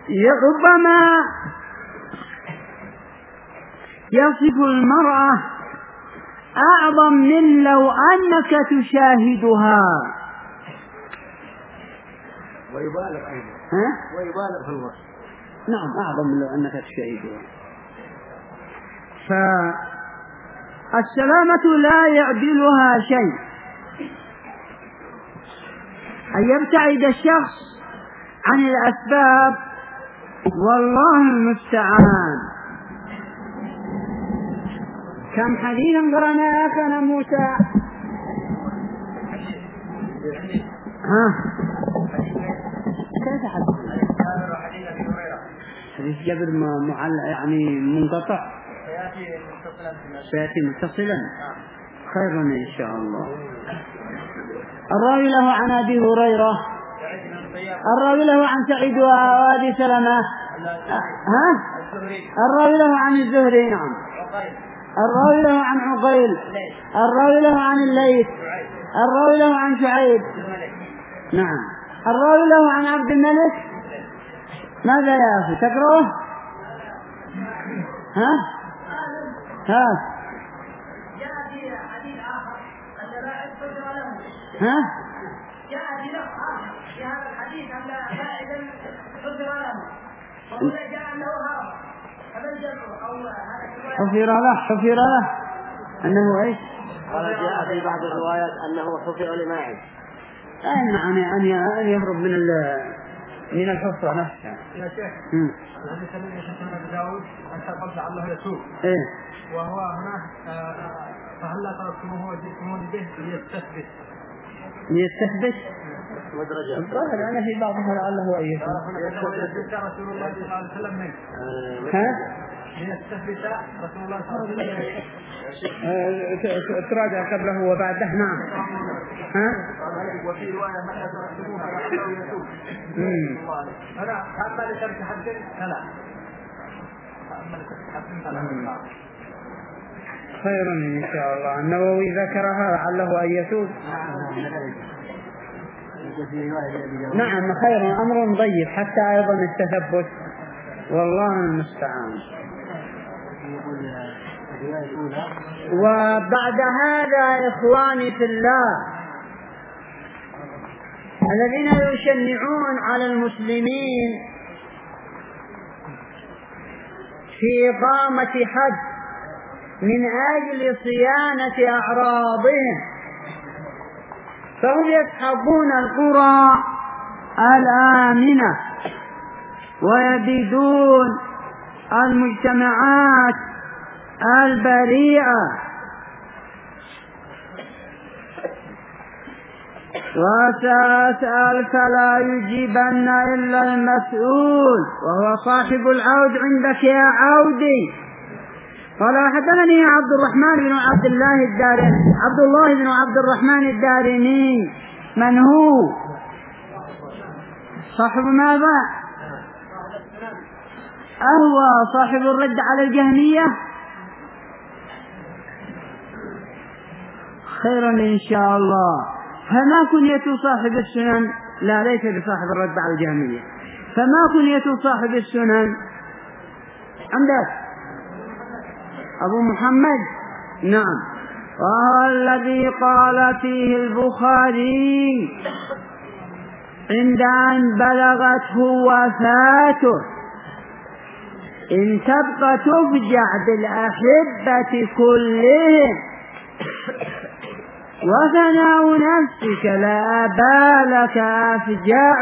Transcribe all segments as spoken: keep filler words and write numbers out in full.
ربما يصف المرأة أعظم من لو أنك تشاهدها، ويبالغ أيضا ها؟ ويبالغ في الوصف. نعم أعظم من لو أنك تشاهدها. فالسلامة لا يعدلها شيء، أن يبتعد الشخص عن الأسباب، والله المستعان. كم حديثا قرأنا يا أخانا موسى؟ ها كيف حديث؟ حديث جابر معلق يعني منقطع، سيأتي متصلا خيرا إن شاء الله. الراوي له عن أبي هريرة، الراوي له عن سعيد وأبي سلمة، ها؟ الراوي له عن الزهري، نعم. الراوي له عن عقيل، الراوي له عن الليث، الراوي له عن شعيب، نعم. الراوي له عن عبد الملك. ماذا يا أخي تقرأه؟ ها؟ ها؟ ها؟ جاء في هذا الحديث أن فائدا حفر له، وهنا جاء أنه هرب، هذا الجمع أو هذا حفر له، حفر له أنه إيش؟ قال جاء في بعض الروايات أنه حفر لماعز. أي نعم، أن يهرب من من الحفرة نفسها. يا شيخ الذي سمعنا شيخنا أبو داود أنت قلت لعله يتوب، إيه، وهو هنا فهلا تركتموه وجئتموني به ليستثبت ليستثبت مدرجة. الظاهر أنا في بعضها لعله أيه ليستثبت رسول الله صلى الله عليه وسلم منه. ها؟ ليستثبت رسول الله صلى الله عليه وسلم. تراجع قبله وبعده، نعم. ها؟ وفي رواية من تركتموه فلعله يتوب. هنا أما لترك حد فلا، أما لترك حد فلا. خيرا إن شاء الله. النووي ذكرها لعله أن يتوب. نعم خير، أمر ضيق حتى أيضا التثبت، والله المستعان. وبعد هذا إخواني في الله الذين يشنعون على المسلمين في إقامة حد من أجل صيانة أعراضهم، فهم يسحبون القرى الآمنة ويبيدون المجتمعات البريئة، وسأسأل فلا يجيبن إلا المسؤول وهو صاحب العود عندك يا عودي. قال حدثني عبد الرحمن بن عبد الله الدارمي، عبد الله بن عبد الرحمن الدارمي. من هو؟ صاحب ماذا؟ أهو صاحب الرد على الجهمية. خيرا إن شاء الله. فما كنية صاحب السنن؟ لا، ليس بصاحب الرد على الجهمية. فما كنية صاحب السنن عندك؟ أبو محمد، نعم. وهو الذي قال فيه البخاري عند أن بلغته وفاته: إن تبقى تفجع بالأحبة كلهم وثناء نفسك لا بالك أفجع.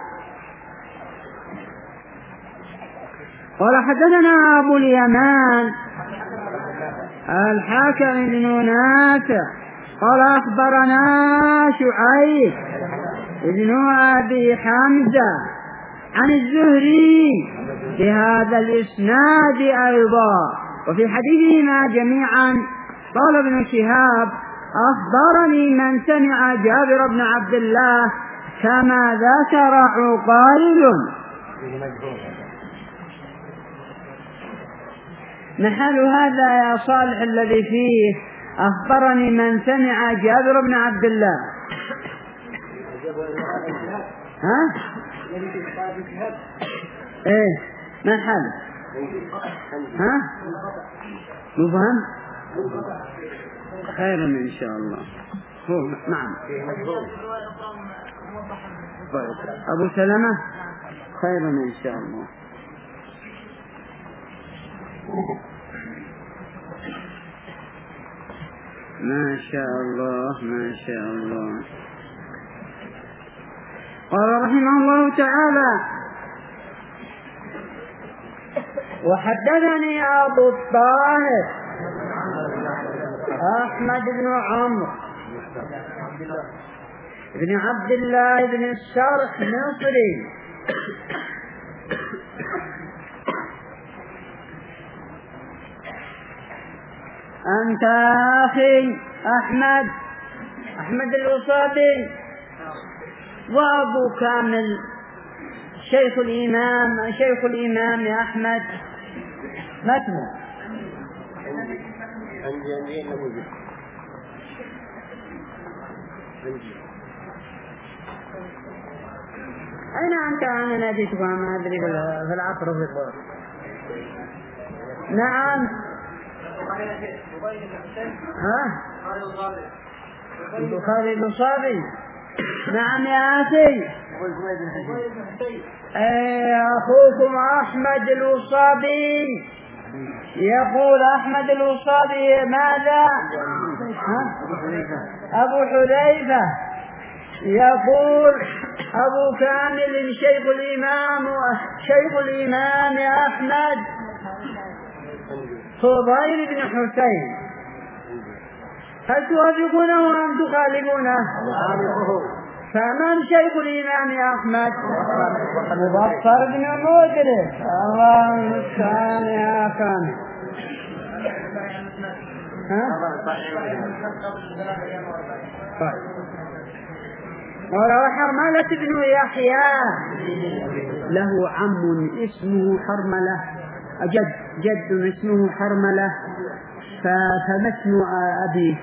قال حدثنا أبو اليمان الحاكم بن نافع قال أخبرنا شعيب بن أبي حمزة عن الزهري بهذا الإسناد أيضا، وفي حديثهما جميعا قال ابن شهاب: أخبرني من سمع جابر بن عبد الله كما ذكر عقيل. محل هذا يا صالح الذي فيه أخبرني من سمع جابر بن عبد الله. ها؟ ايه ما الحال؟ ها مفهم؟ خير ان شاء الله. هو نعم ابو سلمة خير ان شاء الله. ما شاء الله ما شاء الله. قال رحمه الله تعالى: وحدثني أبو الطاهر أحمد بن عمرو بن عبد الله بن الشرح مصري أنت أخي أحمد أحمد الوصابي، وأبو كامل شيخ الإمام شيخ الإمام أحمد. ما اسمه؟ أين أنت؟ أنا ناديتك ما أدري في العصر في الظهر. نعم. ها؟ البخاري الوصابي. نعم يا أخي. أي أخوكم أحمد الوصابي. يقول أحمد الوصابي ماذا؟ أبو حذيفة. يقول أبو كامل شيخ الإمام شيخ الإمام أحمد فضيل بن حسين. هل توافقونه أم تخالفونه؟ فمن شيخ الإمام أحمد؟ مظفر بن مدرك. الله المستعان يا كامل. وروى حرملة بن يحيى له عم اسمه حرملة، جد جد اسمه حرملة، فما اسم أبيه؟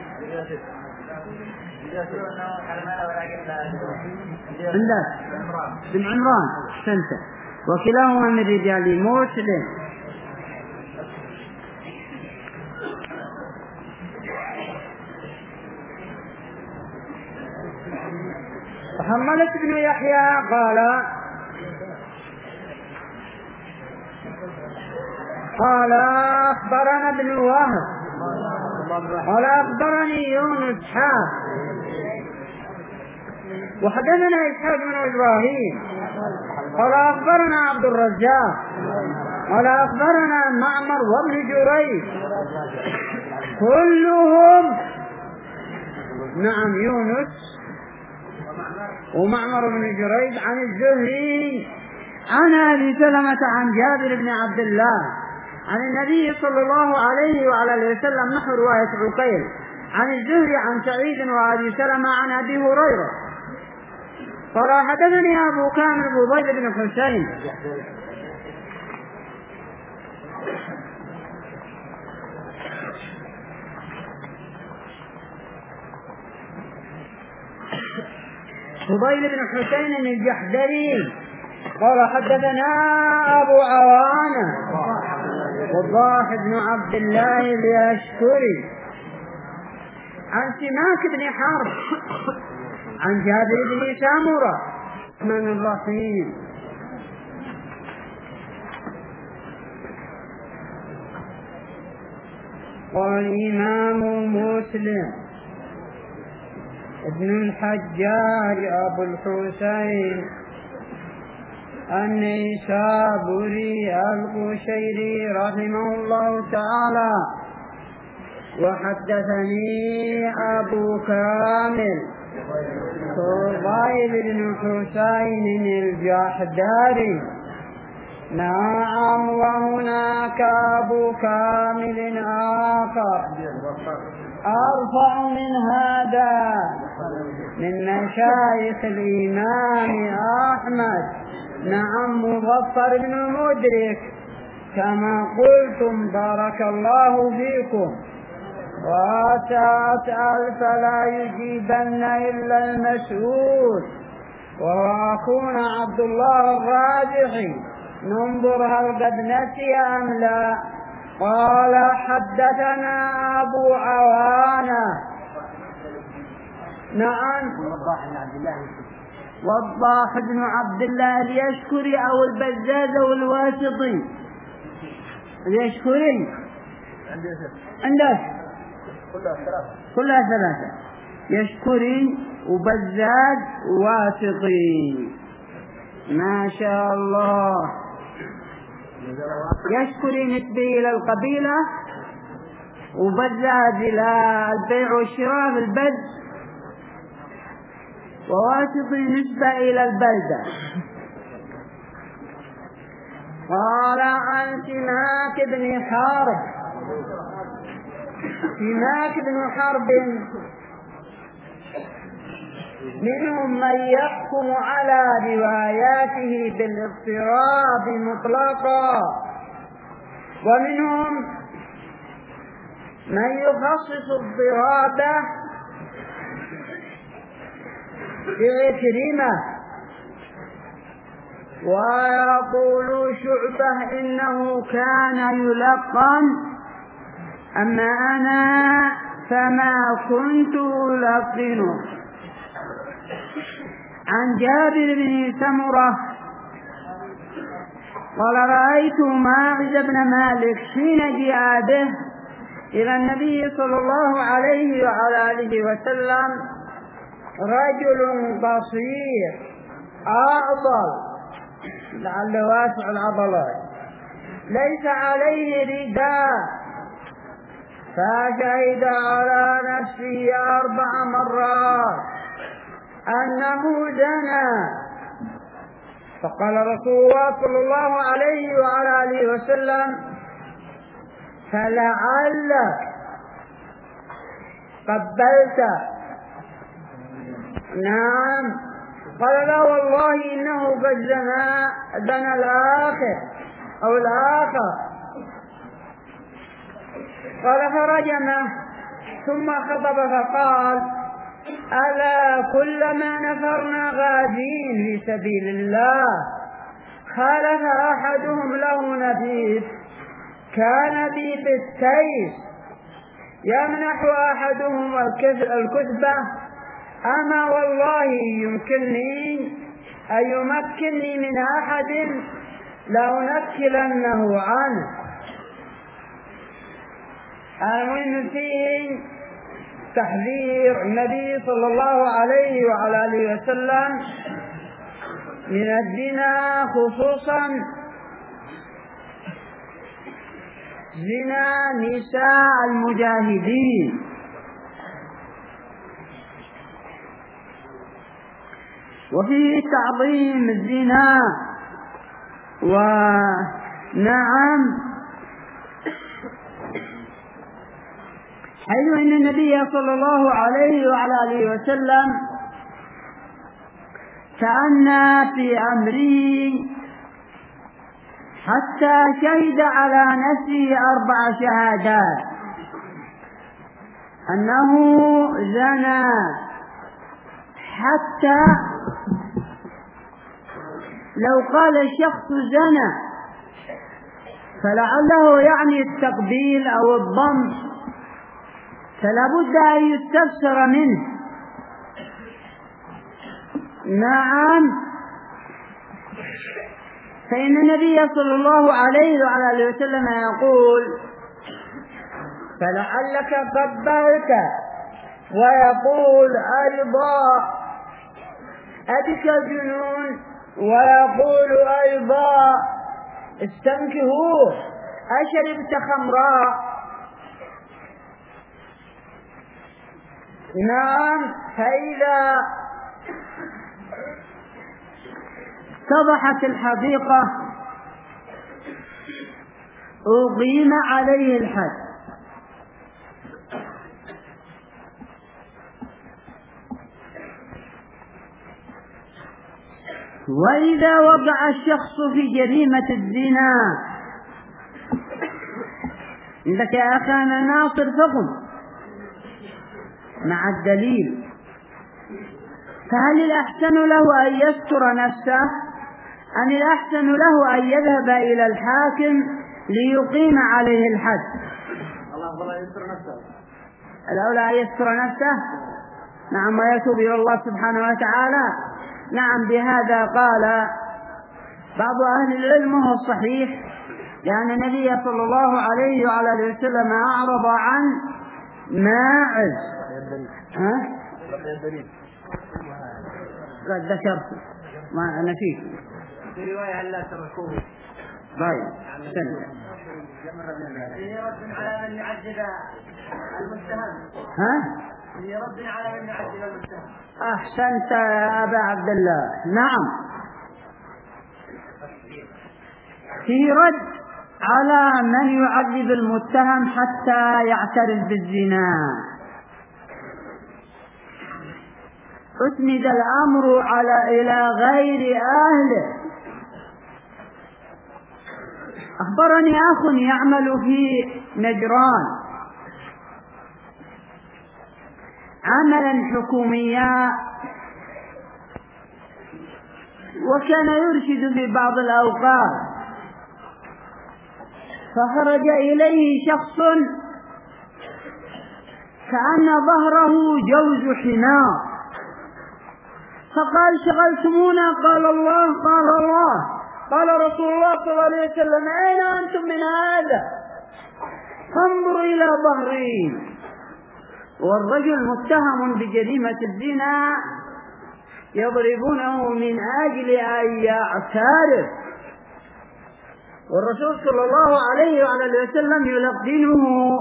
عندك بن عمران سنة، وكلاهما من رجال مسلم. حرملة بن يحيى قال قال أخبرنا ابن وهب قال أخبرني يونس حا وحدثنا إسحاق بن إبراهيم قال أخبرنا عبد الرزاق قال أخبرنا معمر وابن جريج كلهم نعم يونس ومعمر بن جريج عن الزهري عن أبي سلمة عن جابر بن عبد الله عن النبي صلى الله عليه وعلى اله وسلم نحو رواية عقيل عن الزهري عن سعيد وأبي سلمة عن أبي هريرة قال حدثني أبو كامل فضيل بن حسين فضيل بن حسين الجحدري قال حدثنا أبو عوانة وضاح بن عبد الله اليشكري عن سماك بن حرب عن جابر بن سامرة من الرحيم قال إمام مسلم ابن الحجاج أبو الحسين النيسابوري القشيري رحمه الله تعالى. وحدثني أبو كامل فضيل بن حسين الجحدري نعم وهناك أبو كامل آخر أرفع من هذا من مشايخ الإمام أحمد نعم مظفر بن مدرك كما قلتم بارك الله فيكم. وسأسأل فلا يجيبن إلا المسؤول وهو أخونا عبد الله الراجحي ننظر هل قد نسي أم لا. قال حدثنا أبو عوانة. نعم. وضاح بن عبد الله اليشكري أو البزاز أو الواسطي. اليشكري عنده كلها ثلاثة، يشكري وبزاز وواسطي. ما شاء الله. يشكري نسبي إلى القبيلة، وبزاز إلى البيع والشراء بالبز، وواسطي نسبة إلى البلدة. قال عن سماك بن حرب. سماك بن حرب منهم من يحكم على رواياته بالاضطراب مطلقا، ومنهم من يخصص اضطرابه بعكرمة. ويقول شعبة إنه كان يلقن، أما أنا فما كنت ألقنه. عن جابر بن سمرة قال رأيت ماعز بن مالك حين جاء به إلى النبي صلى الله عليه وعلى آله وسلم رجل بصير أعضل، لعله واسع العضلات، ليس عليه رداء، فشهد على نفسه أربع مرات أنه زنى. فقال رسول الله صلى الله عليه وعلى آله وسلم فلعلك قبلت. نعم. قال لا والله إنه قد زنى زنى الآخر أو الآخر. قال فرجمه ثم خطب فقال ألا كلما نفرنا غازين في سبيل الله خالف أحدهم له نبيذ كان بي بالسيف يمنح أحدهم الكتبة، أما والله يمكنني أن يمكنني من أحد لأنكلنه عنه. المهم فيه تحذير النبي صلى الله عليه وعلى آله وسلم من الزنا، خصوصا زنا نساء المجاهدين. وفيه تعظيم الزنا. ونعم، حيث إن النبي صلى الله عليه وعلى آله وسلم تأنى في أمره حتى شهد على نفسه أربع شهادات أنه زنى، حتى لو قال الشخص زنى فلعله يعني التقبيل أو الضم، فلا بد أن يستفسر منه. نعم. فإن النبي صلى الله عليه وعلى آله وسلم يقول فلعلك قبلت، ويقول أيضا أبك الجنون، ويقول أيضا استنكهوه، أشربت خمراء. نعم. فإذا اتضحت الحقيقة أقيم عليه الحد. وإذا وقع الشخص في جريمة الزنا، عندك يا أخانا ناصر فقم مع الدليل، فهل الأحسن له أن يستر نفسه أن الأحسن له أن يذهب إلى الحاكم ليقيم عليه الحد. الله يستر نفسه. الأولى أن يستر نفسه. نعم، ويتوب إلى الله سبحانه وتعالى. نعم، بهذا قال بعض أهل العلم وهو الصحيح، لأن النبي صلى الله عليه وعلى آله وسلم أعرض عن ماعز. ها؟ لا ذكرت ما نسيت. في رواية لا تركوه. طيب سنة. في رد على من يعذب المتهم. ها؟ في رد على من يعذب المتهم. أحسنت يا أبا عبد الله. نعم، في رد على من يعذب المتهم حتى يعترف بالزنا. أسند الأمر على إلى غير أهله. أخبرني أخ يعمل في نجران عملا حكوميا، وكان يرشد في بعض الأوقات، فخرج إليه شخص كأن ظهره جوز حمار، فقال شغلتمونا، قال الله قال الله قال رسول الله صلى الله عليه وسلم أين أنتم من هذا؟ فانظروا إلى ظهري. والرجل متهم بجريمة الزنا يضربونه من أجل أن يعترف، والرسول صلى الله عليه وعلى وسلم يلقنه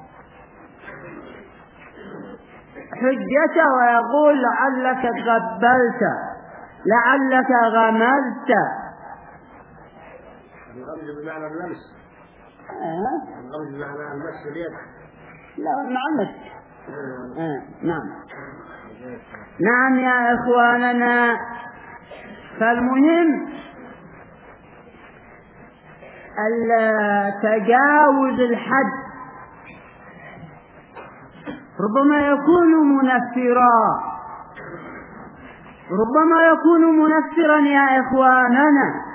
حجته ويقول لعلك قبلت لعلك غملت. الغمز بمعنى اللمس. أه؟ الغمز بمعنى المس اليد. لا مع المس. أه. نعم نعم يا إخواننا، فالمهم تجاوز الحد ربما يكون منفرا، ربما يكون منفرا يا إخواننا.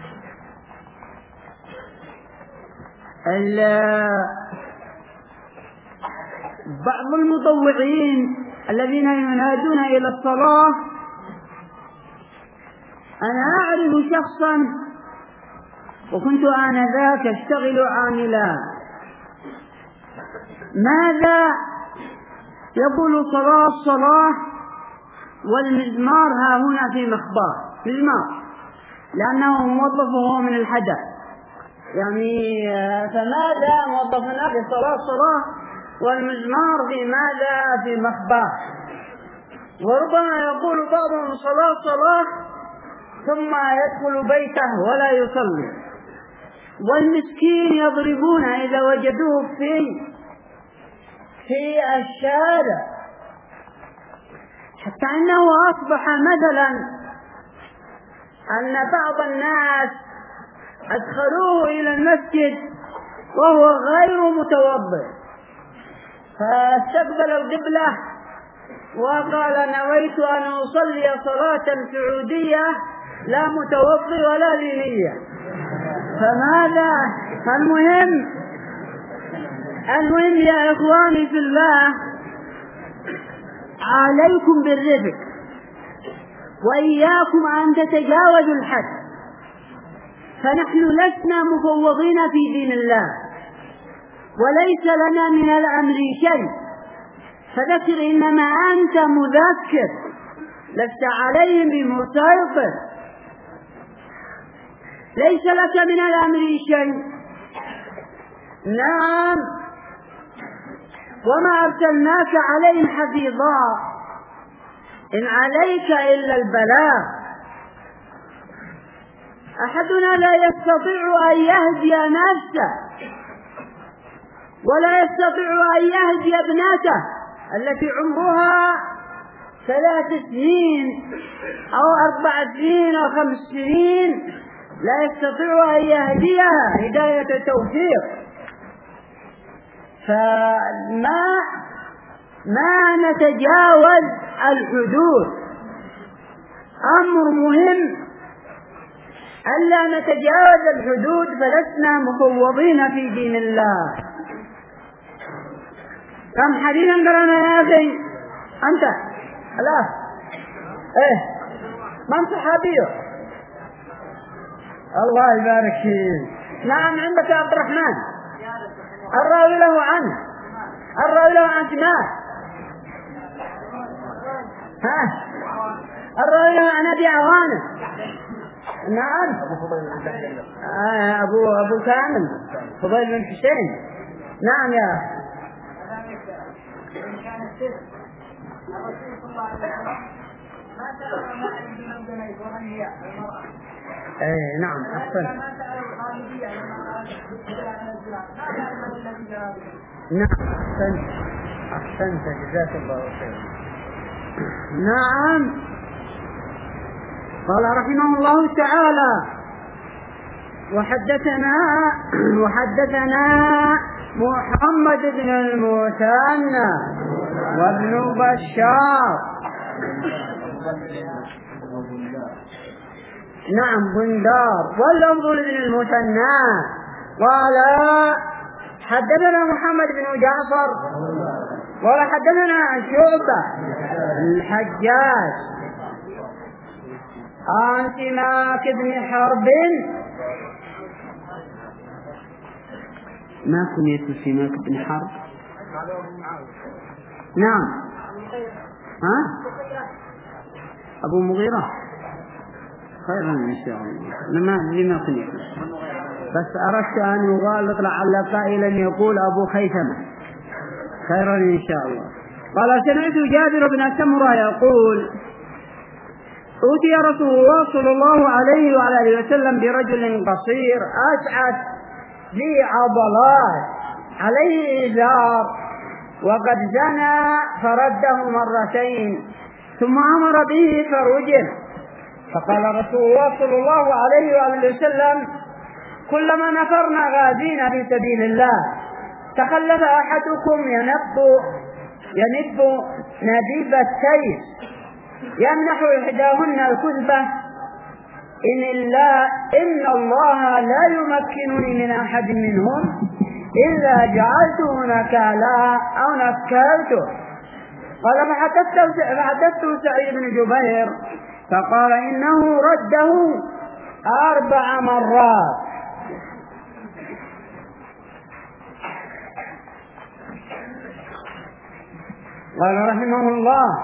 بعض المطوعين الذين ينادون إلى الصلاة، أنا أعرف شخصا وكنت آنذاك أشتغل عاملا، ماذا يقول صلاة صلاة والمزمار ها هنا في مخبار مزمار، لأنه موظف وهو من الحدث، يعني فماذا موظفنا في صلاة صلاة والمزمار في ماذا في مخبار. وربما يقول بعضهم صلاة صلاة ثم يدخل بيته ولا يصلي، والمسكين يضربون إذا وجدوه في في الشارع، حتى أنه أصبح مثلا أن بعض الناس أدخلوه إلى المسجد وهو غير متوضئ، فاستقبل القبلة وقال نويت أن أصلي صلاة سعودية لا متوضئ ولا لينية. فماذا المهم المهم يا إخواني في الله، عليكم بالرفق وإياكم أن تتجاوزوا الحد، فنحن لسنا مفوضين في دين الله وليس لنا من الأمر شيء، فذكر إنما أنت مذكر لست عليهم بمسيطر، ليس لك من الأمر شيء. نعم، وما أرسلناك عليهم حفيظا إن عليك إلا البلاغ. أحدنا لا يستطيع أن يهدي نفسه ولا يستطيع أن يهدي ابنته التي عمرها ثلاث سنين أو أربع سنين أو خمس سنين، لا يستطيع أن يهديها هداية توفيق. فما ما نتجاوز الحدود، أمر مهم ألا نتجاوز الحدود فلسنا مفوضين في دين الله. كم حديثا قرأنا يا أخي أنت؟ لا إيه من صحابيه؟ الله يبارك فيك. نعم عندك عبد الرحمن الراوي له عنه الراوي له عن سماك ها الراوي له عن أبي عوانة. نعم آه أبو أبو كامل فضيل بن حسين. نعم يا ايه نعم احسنت. نعم احسنت احسنت جزاك الله خيرا. نعم قال رحمه الله تعالى وحدثنا وحدثنا محمد بن المثنى وابن بشار نعم بندار واللفظ لابن المثنى قال حدثنا محمد بن جعفر قال حدثنا شعبة الحجاج عن سماك بن حرب. ما كنيت سماك بن حرب؟ نعم ها أبو مغيرة خيرا إن شاء الله. لما لما كنيت بس أردت أن يغالط لعل قائلا يقول أبو خيثمة خيرا إن شاء الله. قال سمعت جابر بن سمرة يقول أوتي رسول الله صلى الله عليه وعلى آله وسلم برجل قصير أشعث ذي عضلات عليه إزار وقد زنى فرده مرتين ثم أمر به فرجم. فقال رسول الله صلى الله عليه وآله وسلم كلما نفرنا غازين في سبيل الله تخلف أحدكم ينب ينب نبيب السيف يمنح إحداهن الكذبة إن الله إن الله لا يمكنني من أحد منهم إلا جعلته نكالا أو نكلته. قال فحدثته سعيد بن جبير فقال إنه رده أربع مرات. قال رحمه الله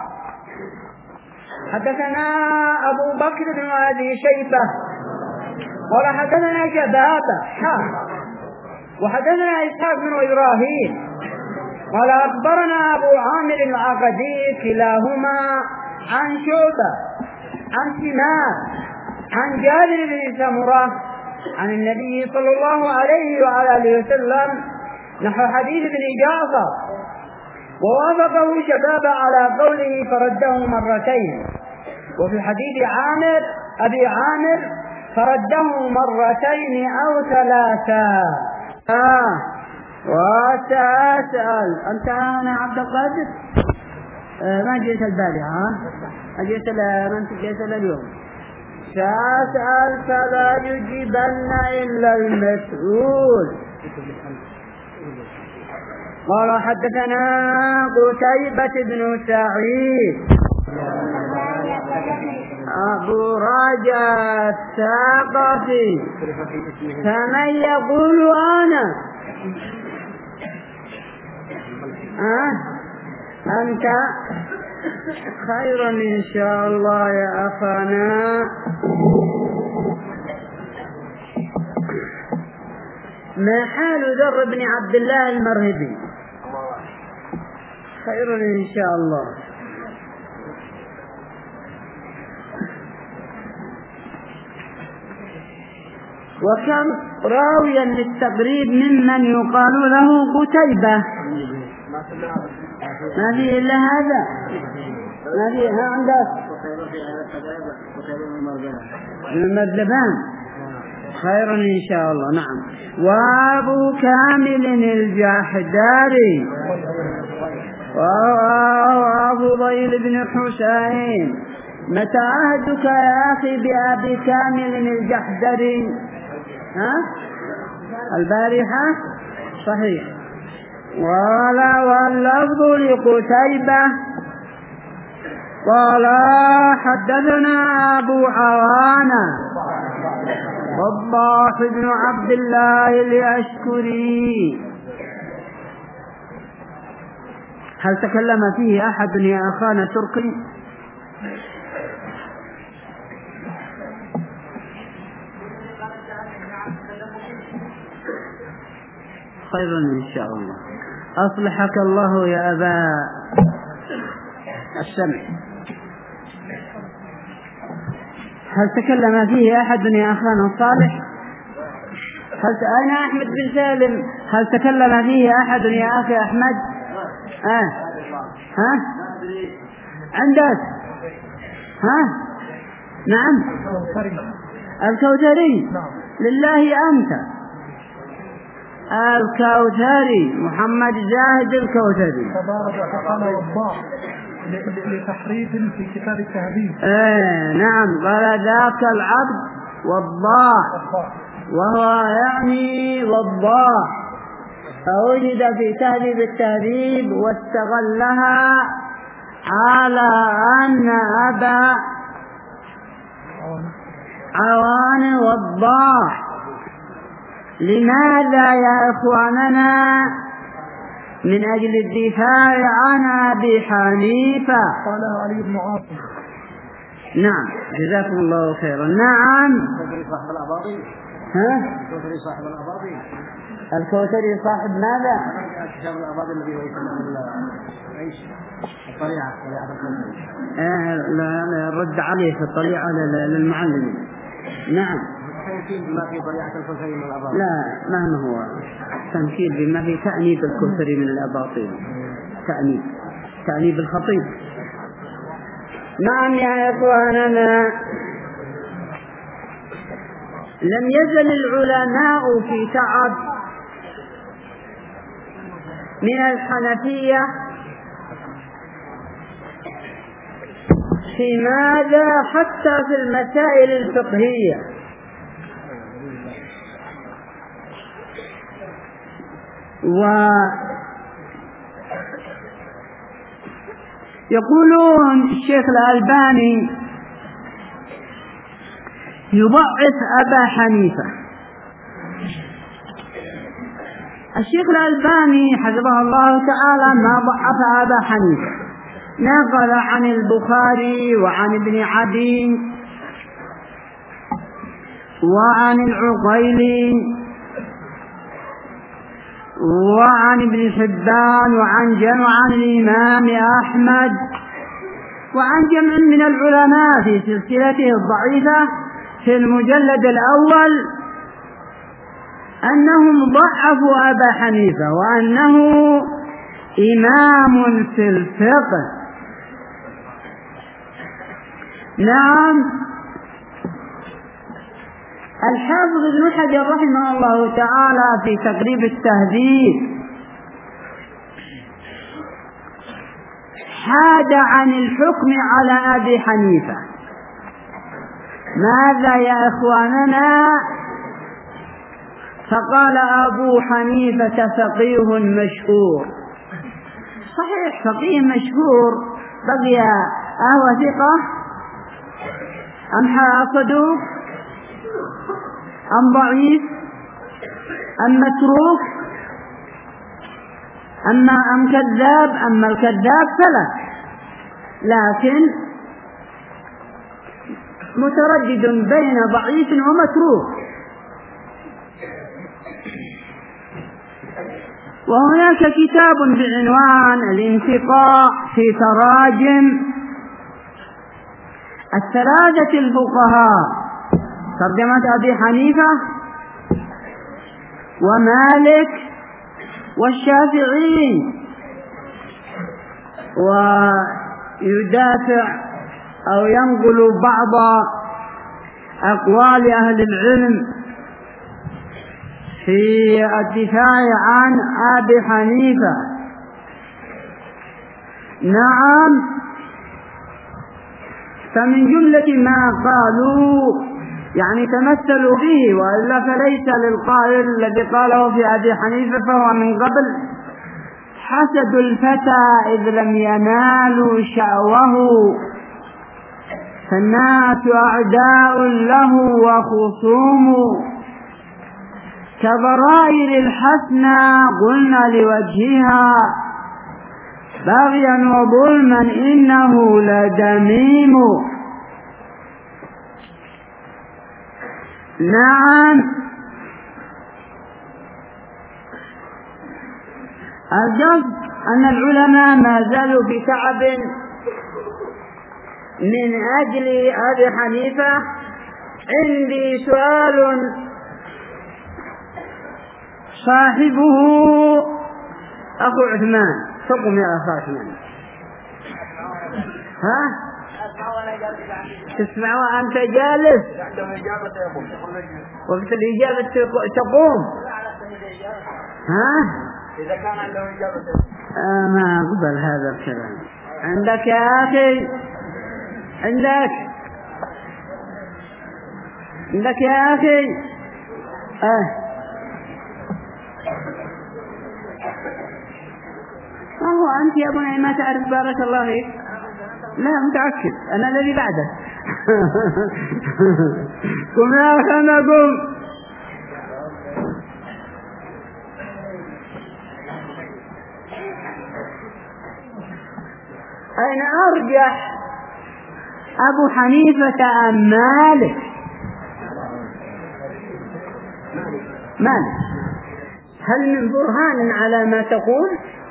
حدثنا أبو بكر بن أبي شيبة قال حدثنا شبابة وحدثنا إسحاق بن إبراهيم قال أخبرنا أبو عامر العقدي كلاهما عن شعبة عن سماك عن جابر بن سمرة عن النبي صلى الله عليه وعلى آله وسلم نحو حديث ابن جعفر ووافقه شباب على قوله فرده مرتين. وفي حديث عامر أبي عامر فرده مرتين أو ثلاثا. آه وسأسأل أنت أنا عبد القادر آه ما جئت البارحة أجيت ما أنت جئت اليوم. سأسأل فلا يجيبن إلا المسؤول. قال حدثنا قتيبة بن سعيد أبو راجع الثقفي فمن يقول أنا أه؟ أنت خيرا إن شاء الله يا أخانا. ما حال ذر بن عبد الله المرهبي؟ خير إن شاء الله. وكم راويا للتقريب ممن يقال له قتيبة؟ ما في إلا هذا ما في. ها عندك المذبان خيرا إن شاء الله. نعم. وابو كامل الجحداري وابو ضيل بن حسين متى عهدك يا أخي بأبي كامل الجحدري؟ ها؟ البارحة؟ صحيح. قال واللفظ لقتيبة قال حدثنا أبو عوانة وضاح بن عبد الله اليشكري. هل تكلم فيه أحد يا أخانا تركي؟ خير إن شاء الله. أصلحك الله يا أبا السمع. هل تكلم فيه أحد يا أخانا صالح؟ هل ت... أين أحمد بن سالم؟ هل تكلم فيه أحد يا أخي أحمد؟ آه. ها؟ عندك؟ ها؟ نعم. الكوثري. لله أنت. الكوثري محمد زاهد الكوثري. لتحريف في كتاب التهذيب. آه نعم. قال ذاك العبد وضاح وهو يعني وضاح، فوجد في تهذيب التهذيب واستغلها على أن أبا عوان وضاح. لماذا يا إخواننا؟ من أجل الدفاع عن أبي حنيفة. قال علي بن عاصم. نعم جزاكم الله خيرا. نعم. الكوثري صاحب الأباضي. ها؟ الكوثري صاحب الأباضي. الكوثري صاحب ماذا؟ كتاب الأباضي الذي هو يسمى ايش؟ الطليعة. طليعة الكوثري. آه لا لا رد عليه في الطليعة للمعلم. نعم. تنكيل بما في طليعة الكوثري من الأباطيل. لا ما هو تنكيل بما في تأنيب الكوثري من الأباطيل. تأنيب تأنيب الخطيب. نعم يا إخواننا، لم يزل العلماء في تعب من الحنفية في ماذا؟ حتى في المسائل الفقهية. ويقولون الشيخ الألباني يضعف أبا حنيفة. الشيخ الألباني حفظه الله تعالى ما ضعف أبا حنيفة، نقل عن البخاري وعن ابن عدي وعن العقيلي وعن ابن حبان وعن جمع عن الإمام أحمد وعن جمع من العلماء في سلسلته الضعيفة في المجلد الأول أنهم ضعفوا أبا حنيفة وأنه إمام في الفقه. نعم. الحافظ ابن حجر رحمه الله تعالى في تقريب التهذيب حاد عن الحكم على أبي حنيفة. ماذا يا إخواننا؟ فقال أبو حنيفة فقيه مشهور. صحيح فقيه مشهور، بقي أهو ثقة أم صدوق أم ضعيف أم متروك أما أم كذاب؟ أما الكذاب فلا، لكن متردد بين ضعيف ومتروك. وهناك كتاب بعنوان الانتقاء في تراجم الثلاثة الفقهاء، ترجمة أبي حنيفة ومالك والشافعي، ويدافع أو ينقل بعض أقوال أهل العلم في الدفاع عن أبي حنيفة. نعم. فمن جملة ما قالوا يعني تمثلوا به، وإلا فليس للقائل الذي قاله في أبي حنيفة فهو من قبل: حسد الفتى إذ لم ينالوا شأوه، فالناس أعداء له وخصوم، كضرائر الحسنى قلنا لوجهها، بغيا وظلما إنه لدميم. نعم، الجزء أن العلماء ما زالوا في تعب من أجل أبي حنيفة. عندي سؤال صاحبه أخو عثمان، تقم يا أخي عثمان، ها تسمع وأنت جالس وقت الإجابة تقوم، ها إذا كان عنده إجابة آه ما أقبل هذا الكلام. عندك يا أخي، عندك عندك يا أخي آه ما هو أنت يا ابني ما تعرف؟ بارك الله فيك. لا متأكد أنا الذي بعده. قم يا أخي أنا قم. أين أرجح أبو حنيفة أم مالك؟ مالك. هل من برهان على ما تقول؟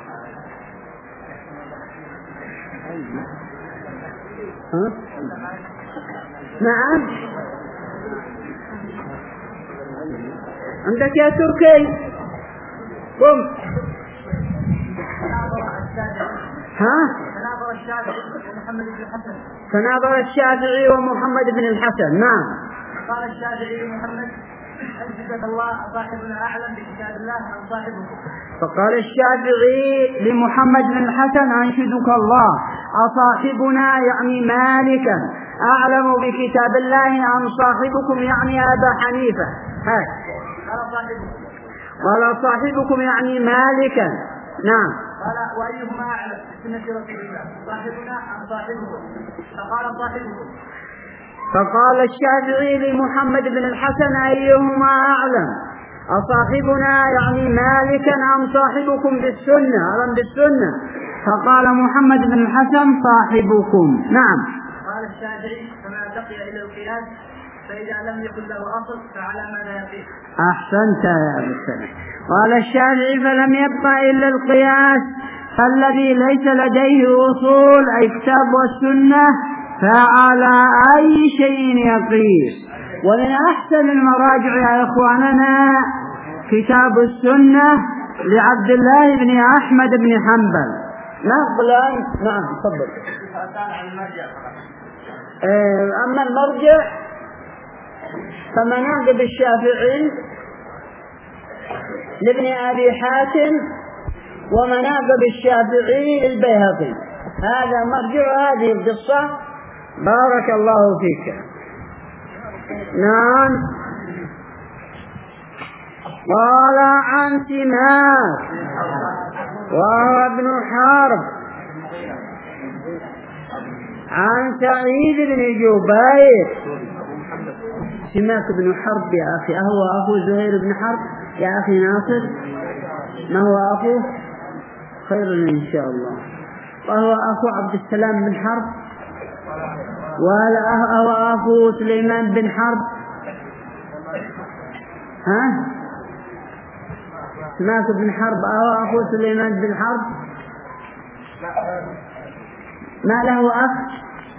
ها؟ نعم. عندك يا تركي قم. ها؟ تناظر الشافعي ومحمد بن الحسن. تناظر الشافعي ومحمد بن الحسن. نعم. قال الشافعي لمحمد: أنشدك الله صاحبنا أعلم بكتاب الله عن صاحبكم. فقال الشافعي لمحمد بن الحسن: أنشدك الله أصاحبنا يعني مالكا أعلم بكتاب الله عن صاحبكم يعني أبا حنيفة. هاي. قال صاحبكم. قال صاحبكم يعني مالكا. نعم. قال: وأيهما أعلم بسنة رسول الله صاحبنا عن صاحبكم؟ فقال صاحبكم. فقال الشافعي لمحمد بن الحسن: أيهما أعلم أصاحبنا يعني مالكا أم صاحبكم بالسنة أعلم بالسنة؟ فقال محمد بن الحسن: صاحبكم. نعم. قال الشافعي: فما بقي إلى القياس، فإذا لم يكن له أصل فعلى ماذا يقيس؟ أحسنت يا أبو السلام. قال الشافعي: فلم يبقى إلا القياس، فالذي ليس لديه أصول أي كتاب والسنة فعلى أي شيء يقيس. ومن أحسن المراجع يا إخواننا كتاب السنة لعبد الله بن أحمد بن حنبل. نقلا. نعم تفضل. أما المرجع فمناقب الشافعي لابن أبي حاتم ومناقب الشافعي للبيهقي. هذا مرجع هذه القصة. بارك الله فيك. نعم. قال عن سماك وهو ابن حرب عن سعيد بن جبير. سماك بن حرب يا أخي أهو أخو زهير بن حرب يا أخي ناصر؟ ما هو أخوه؟ خير إن شاء الله. وهو أخو عبد السلام بن حرب ولا هو أخو سليمان بن حرب؟ ها؟ سماك بن حرب أهو أخو سليمان بن حرب؟ ما له أخ؟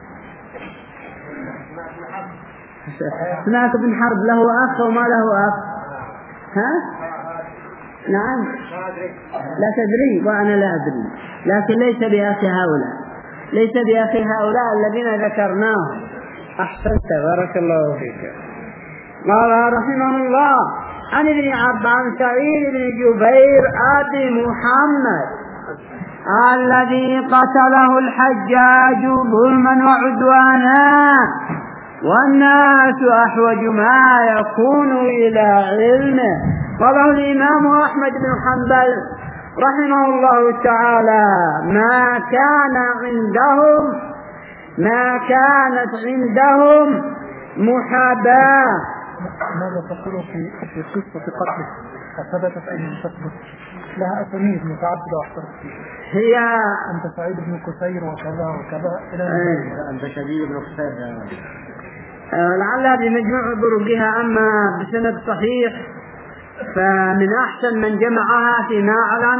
سماك بن حرب له أخ وما له أخ؟ ها؟ نعم. لا تدري وأنا لا أدري، لكن ليس بأخي هؤلاء، ليس بأخي هؤلاء الذين ذكرناهم. أحسنت بارك الله فيك. قال رحمه الله عن ابن عباس سعيد بن جبير أبي محمد الذي قتله الحجاج ظلما وعدوانا، والناس أحوج ما يكون إلى علمه. قاله الإمام أحمد بن حنبل رحمه الله تعالى: ما كان عندهم ما كانت عندهم محاباة. ماذا تقول في في قصة قتله؟ أثبتت أن تثبت لها أسانيد متعددة واحترت هي أنت سعيد بن كثير وكذا وكذا إلى أنت شديد بن كثير، لعلها بمجموع طرقها، أما بسند صحيح فمن أحسن من جمعها فيما أعلم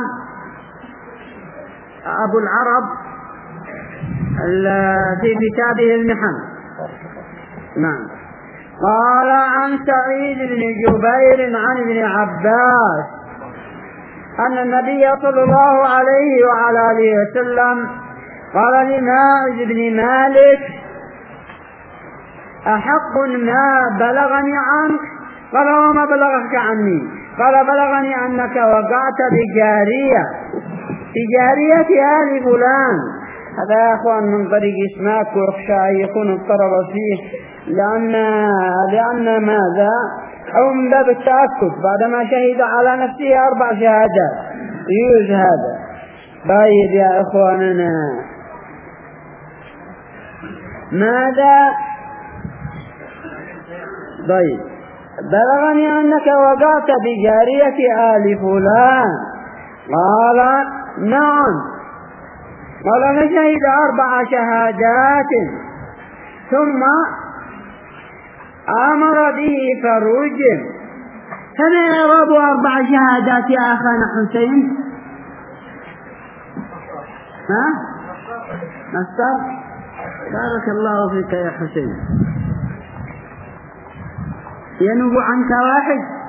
أبو العرب في كتابه المحن. نعم. قال عن سعيد بن جبير عن ابن عباس أن النبي صلى الله عليه وعلى آله وسلم قال لماعز بن مالك: أحق ما بلغني عنك؟ قال: وما بلغك عني؟ قال: بلغني أنك وقعت بجارية بجارية آل فلان. هذا يا أخوان من طريق إسماك، ويخشى أن يكون اضطرب فيه لأن لأن ماذا؟ أو من باب التأكد بعدما شهد على نفسه أربع شهادات يجوز هذا. طيب يا إخواننا، ماذا؟ طيب، بلغني أنك وقعت بجارية آل فلان. قال: نعم. قال: فشهد أربع شهادات ثم أمر به فرجم. فما يراب أربع شهادات يا أخانا حسين؟ ها؟ نصر؟ بارك الله فيك يا حسين. ينوب عنك واحد؟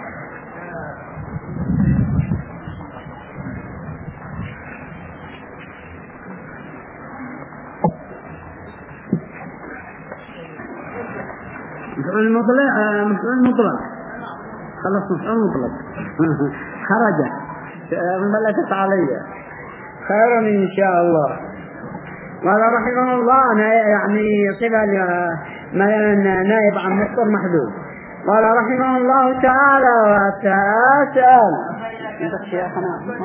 مفعول مطلق، مفعول مطلق، خلص مفعول مطلق خرج ملكت علي خيرا إن شاء الله. قال رحمه الله يعني صفة نائب عن مصدر محذوف. قال رحمه الله تعالى: وتسأل انت يا أخنا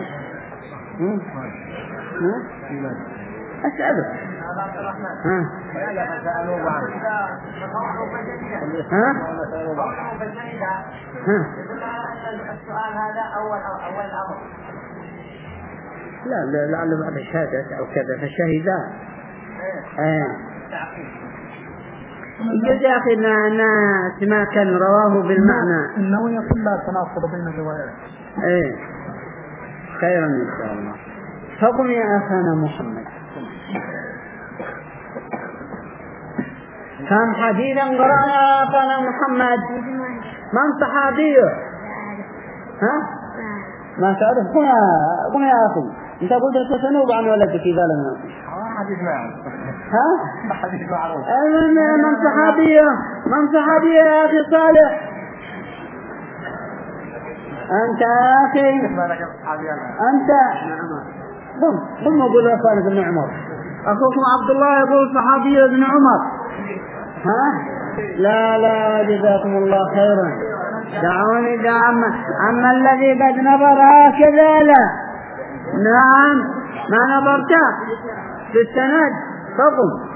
أسأله ها ها السؤال هذا أول أول الأمر. لا لا لعل بعد الشهادة أو كذا فالشهيدان آه. يجوز يا أخي أن ما كان رواه بالمعنى إنه يقول لا تناقض بين الروايات. إيه خيرا إن شاء الله. فقم يا أخانا محمد. كم حديثا قرأنا يا أخانا محمد؟ من صحابيه؟ ها؟ ما تعرف؟ قم يا قم يا أخي. أنت قلت تتنوب عن ولدك في ظالم. حديث معروف. ها؟ حديث معروف. من صحابيه؟ من صحابيه يا أخي صالح؟ أنت يا أخي. أنت. قم قم وقول يا خالد بن عمر. أخوكم عبد الله يقول صحابي ابن عمر. ها؟ لا لا جزاكم الله خيرا. دعوني دعم أما الذي قد نظر هكذا لا. نعم ما نظرت في السند فقم.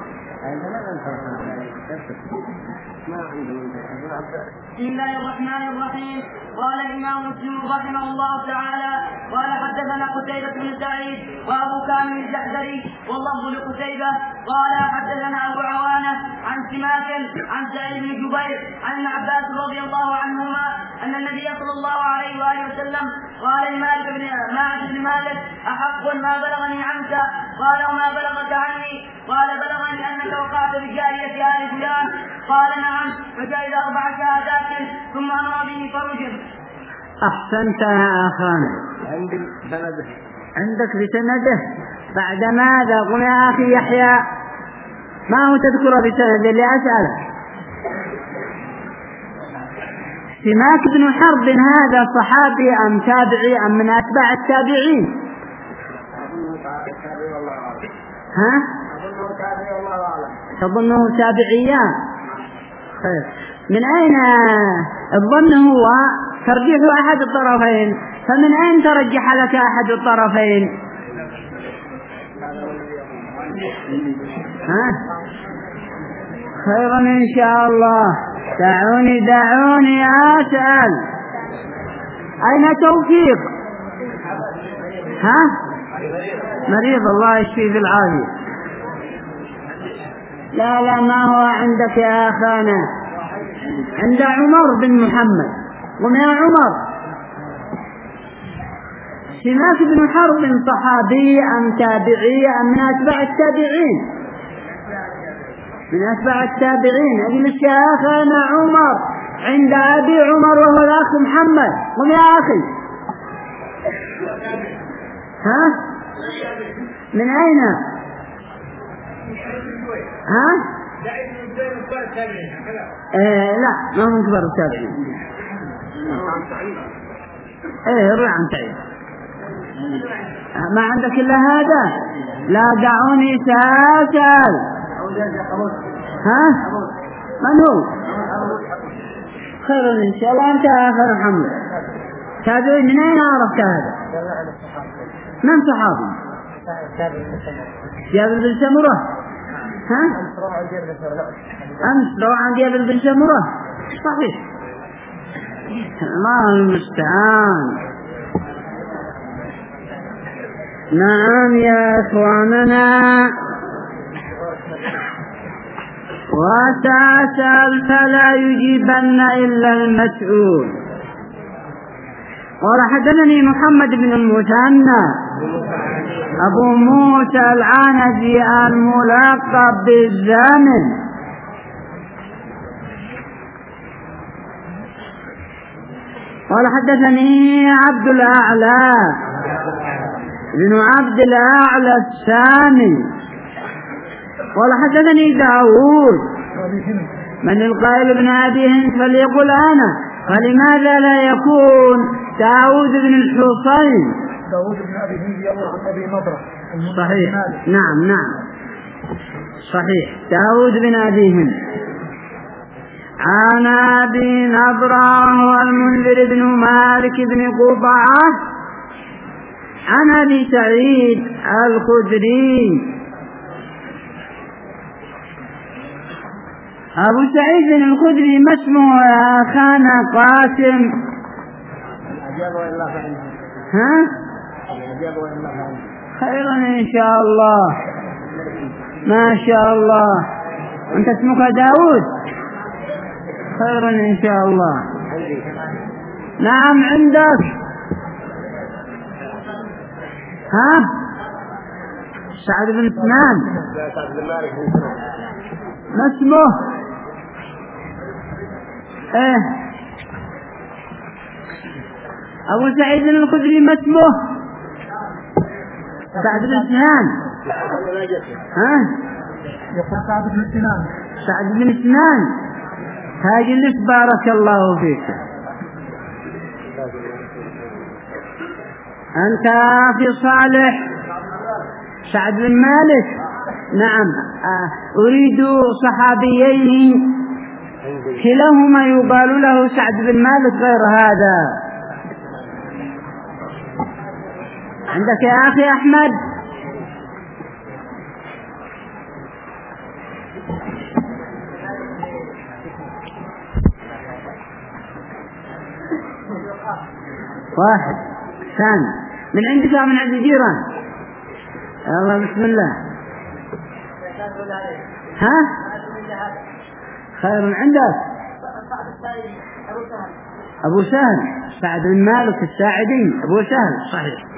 بسم الله الرحمن الرحيم. قال الإمام مسلم رحمه الله تعالى: قال حدثنا قتيبة بن سعيد وأبو كامل الجحدري واللفظ لقتيبة قال حدثنا أبو عوانة عن سماك عن سعيد بن جبير عن ابن عباس رضي الله عنهما أن النبي صلى الله عليه وآله وسلم قال لمالك بن مالك بن مالك: أحق ما بلغني عنك؟ قال: وما بلغك عني؟ قال: بلغني أنك وقعت بجارية آل فلان. قال: نعم. فشهد أربع شهادات ثم أمر به فرجم. أحسنت يا أخانا. عندي سنده. عندك بسنده. بعد ماذا؟ قل يا أخي يحيى ما هو تذكر بسنده اللي أسأله. سماك بن حرب هذا صحابي أم تابعي أم من أتباع التابعين؟ ها؟ تظنه تابعيا؟ خير. من أين الظن هو ترجيح أحد الطرفين، فمن أين ترجح لك أحد الطرفين؟ ها؟ خيرا إن شاء الله. دعوني دعوني أسأل، أين توفيق؟ ها؟ مريض، الله يشفيه بالعافية. لا لا ما هو عندك يا أخانا، عند عمر بن محمد. قم يا عمر. سماك بن حرب صحابي أم تابعي أم من أتباع التابعين؟ من أتباع التابعين. أجلس يا أخانا عمر عند أبي عمر وهو الأخ محمد. قم يا أخي. ها؟ من أين؟ ها؟ إيه لا ما هم كبار التابعين. إيه روح عن سعيد. ما عندك إلا هذا؟ لا دعوني سأسأل. ها؟ من هو؟ خير إن شاء الله. أنت آخر محمد. تابعي من أين عرفت هذا؟ من صحابي؟ جابر بن سمرة. ها؟ أمس روى عن جابر بن سمرة. صحيح. الله المستعان. نعم يا إخواننا. وتسأل فلا يجيبن إلا المسؤول. قال حدثني محمد بن المثنى أبو موسى العنزي الملقب بالزامل. قال حدثني عبد الأعلى بن عبد الأعلى السامي. قال حدثني داود من القائل ابن أبي هند فليقل أنا. فلماذا لا يكون داود بن الحصين؟ داود بن أبي هند يروي عن أبي نضرة. صحيح. نعم نعم صحيح. داود بن أبي هند عن أبي نضرة والمنذر بن مالك بن قطعة عن أبي سعيد الخدري. أبو سعيد الخدري ما اسمه يا أخانا قاسم؟ ها؟ خيرا إن شاء الله. ما شاء الله. أنت اسمك داود؟ خيرا إن شاء الله. نعم عندك. ها؟ سعد بن سنان. ما اسمه؟ ايه أبو سعيد الخدري ما اسمه؟ سعد بن سنان. ها؟ يقول سعد بن سنان. سعد بن سنان. هاجي اللي بارك الله فيك. أنت في صالح سعد بن مالك. نعم أريد صحابيين كلاهما يقال له سعد بن مالك غير هذا. عندك يا أخي أحمد؟ واحد ثاني من عندك أو من عند الجيران؟ يلا بسم الله. ها؟ خير عندك؟ أبو سهل. سعد بن مالك الساعدي. أبو سهل صحيح.